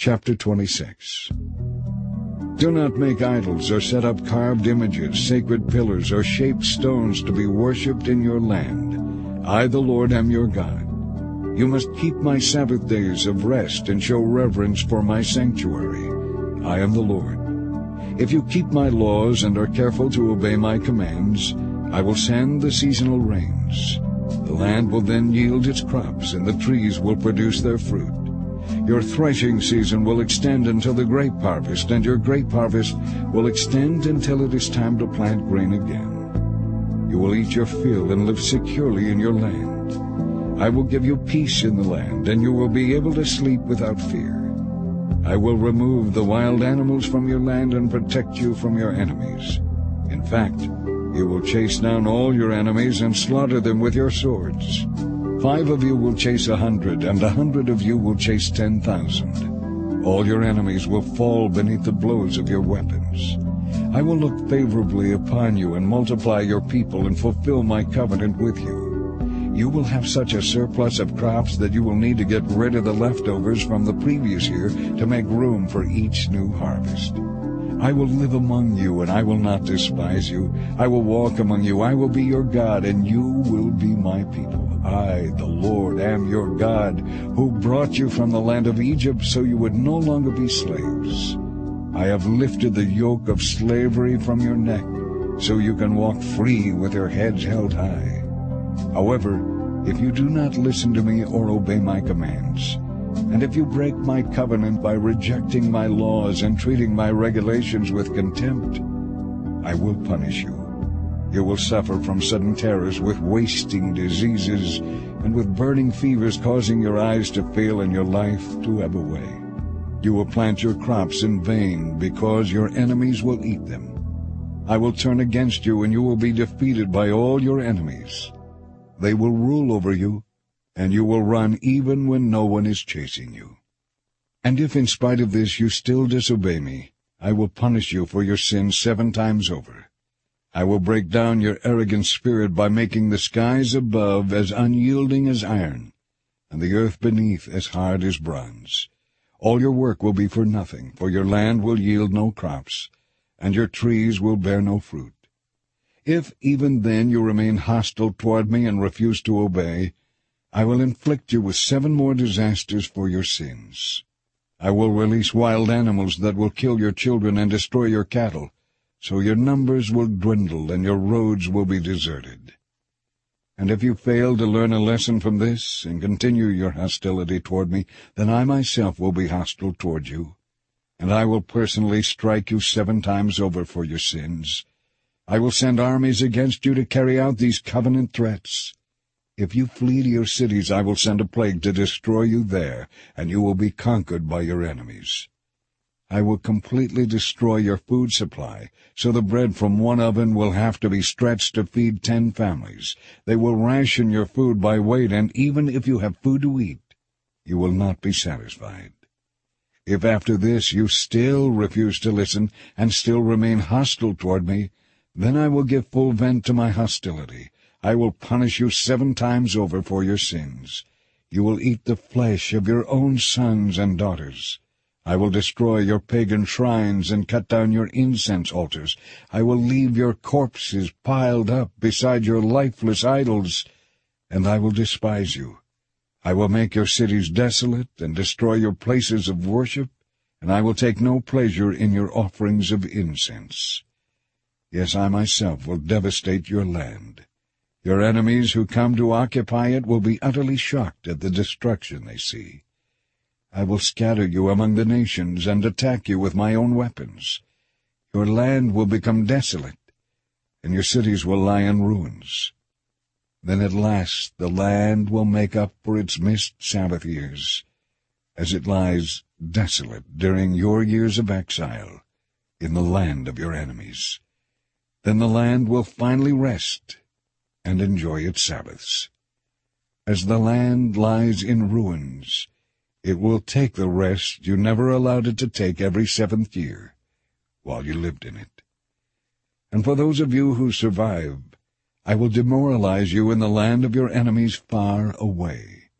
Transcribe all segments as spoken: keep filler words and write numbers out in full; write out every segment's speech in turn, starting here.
Chapter twenty-six. Do not make idols or set up carved images, sacred pillars, or shaped stones to be worshipped in your land. I, the Lord, am your God. You must keep my Sabbath days of rest and show reverence for my sanctuary. I am the Lord. If you keep my laws and are careful to obey my commands, I will send the seasonal rains. The land will then yield its crops, and the trees will produce their fruit. Your threshing season will extend until the grape harvest, and your grape harvest will extend until it is time to plant grain again. You will eat your fill and live securely in your land. I will give you peace in the land, and you will be able to sleep without fear. I will remove the wild animals from your land and protect you from your enemies. In fact, you will chase down all your enemies and slaughter them with your swords. Five of you will chase a hundred, and a hundred of you will chase ten thousand. All your enemies will fall beneath the blows of your weapons. I will look favorably upon you and multiply your people and fulfill my covenant with you. You will have such a surplus of crops that you will need to get rid of the leftovers from the previous year to make room for each new harvest. I will live among you, and I will not despise you. I will walk among you. I will be your God, and you will be my people. I, the Lord, am your God, who brought you from the land of Egypt so you would no longer be slaves. I have lifted the yoke of slavery from your neck, so you can walk free with your heads held high. However, if you do not listen to me or obey my commands, and if you break my covenant by rejecting my laws and treating my regulations with contempt, I will punish you. You will suffer from sudden terrors with wasting diseases and with burning fevers causing your eyes to fail and your life to ebb away. You will plant your crops in vain because your enemies will eat them. I will turn against you, and you will be defeated by all your enemies. They will rule over you, and you will run even when no one is chasing you. And if in spite of this you still disobey me, I will punish you for your sins seven times over. I will break down your arrogant spirit by making the skies above as unyielding as iron, and the earth beneath as hard as bronze. All your work will be for nothing, for your land will yield no crops, and your trees will bear no fruit. If even then you remain hostile toward me and refuse to obey, I will inflict you with seven more disasters for your sins. I will release wild animals that will kill your children and destroy your cattle, so your numbers will dwindle and your roads will be deserted. And if you fail to learn a lesson from this and continue your hostility toward me, then I myself will be hostile toward you, and I will personally strike you seven times over for your sins. I will send armies against you to carry out these covenant threats. If you flee to your cities, I will send a plague to destroy you there, and you will be conquered by your enemies. I will completely destroy your food supply, so the bread from one oven will have to be stretched to feed ten families. They will ration your food by weight, and even if you have food to eat, you will not be satisfied. If after this you still refuse to listen and still remain hostile toward me, then I will give full vent to my hostility. I will punish you seven times over for your sins. You will eat the flesh of your own sons and daughters. I will destroy your pagan shrines and cut down your incense altars. I will leave your corpses piled up beside your lifeless idols, and I will despise you. I will make your cities desolate and destroy your places of worship, and I will take no pleasure in your offerings of incense. Yes, I myself will devastate your land. Your enemies who come to occupy it will be utterly shocked at the destruction they see. I will scatter you among the nations and attack you with my own weapons. Your land will become desolate, and your cities will lie in ruins. Then at last the land will make up for its missed Sabbath years, as it lies desolate during your years of exile in the land of your enemies. Then the land will finally rest and enjoy its Sabbaths. As the land lies in ruins, it will take the rest you never allowed it to take every seventh year while you lived in it. And for those of you who survive, I will demoralize you in the land of your enemies far away.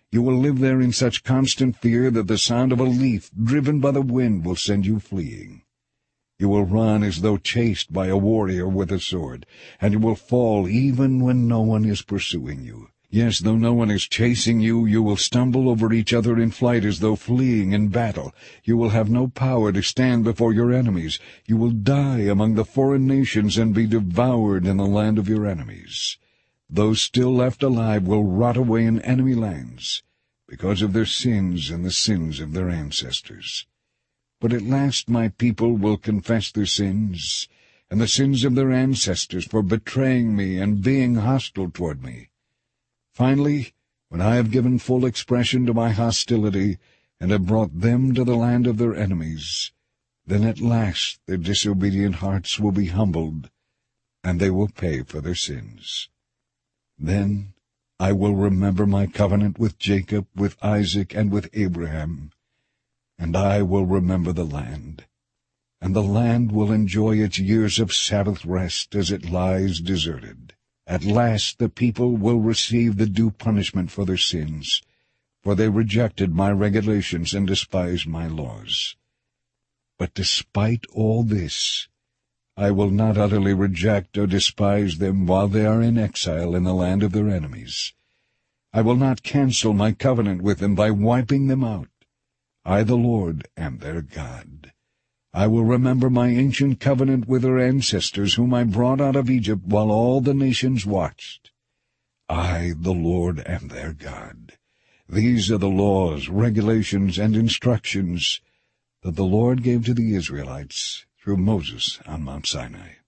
You will live there in such constant fear that the sound of a leaf driven by the wind will send you fleeing. You will run as though chased by a warrior with a sword, and you will fall even when no one is pursuing you. Yes, though no one is chasing you, you will stumble over each other in flight as though fleeing in battle. You will have no power to stand before your enemies. You will die among the foreign nations and be devoured in the land of your enemies. Those still left alive will rot away in enemy lands, because of their sins and the sins of their ancestors. But at last my people will confess their sins, and the sins of their ancestors for betraying me and being hostile toward me. Finally, when I have given full expression to my hostility, and have brought them to the land of their enemies, then at last their disobedient hearts will be humbled, and they will pay for their sins. Then I will remember my covenant with Jacob, with Isaac, and with Abraham, and I will remember the land, and the land will enjoy its years of Sabbath rest as it lies deserted. At last the people will receive the due punishment for their sins, for they rejected my regulations and despised my laws. But despite all this, I will not utterly reject or despise them while they are in exile in the land of their enemies. I will not cancel my covenant with them by wiping them out. I, the Lord, am their God. I will remember my ancient covenant with their ancestors, whom I brought out of Egypt while all the nations watched. I, the Lord, am their God. These are the laws, regulations, and instructions that the Lord gave to the Israelites through Moses on Mount Sinai.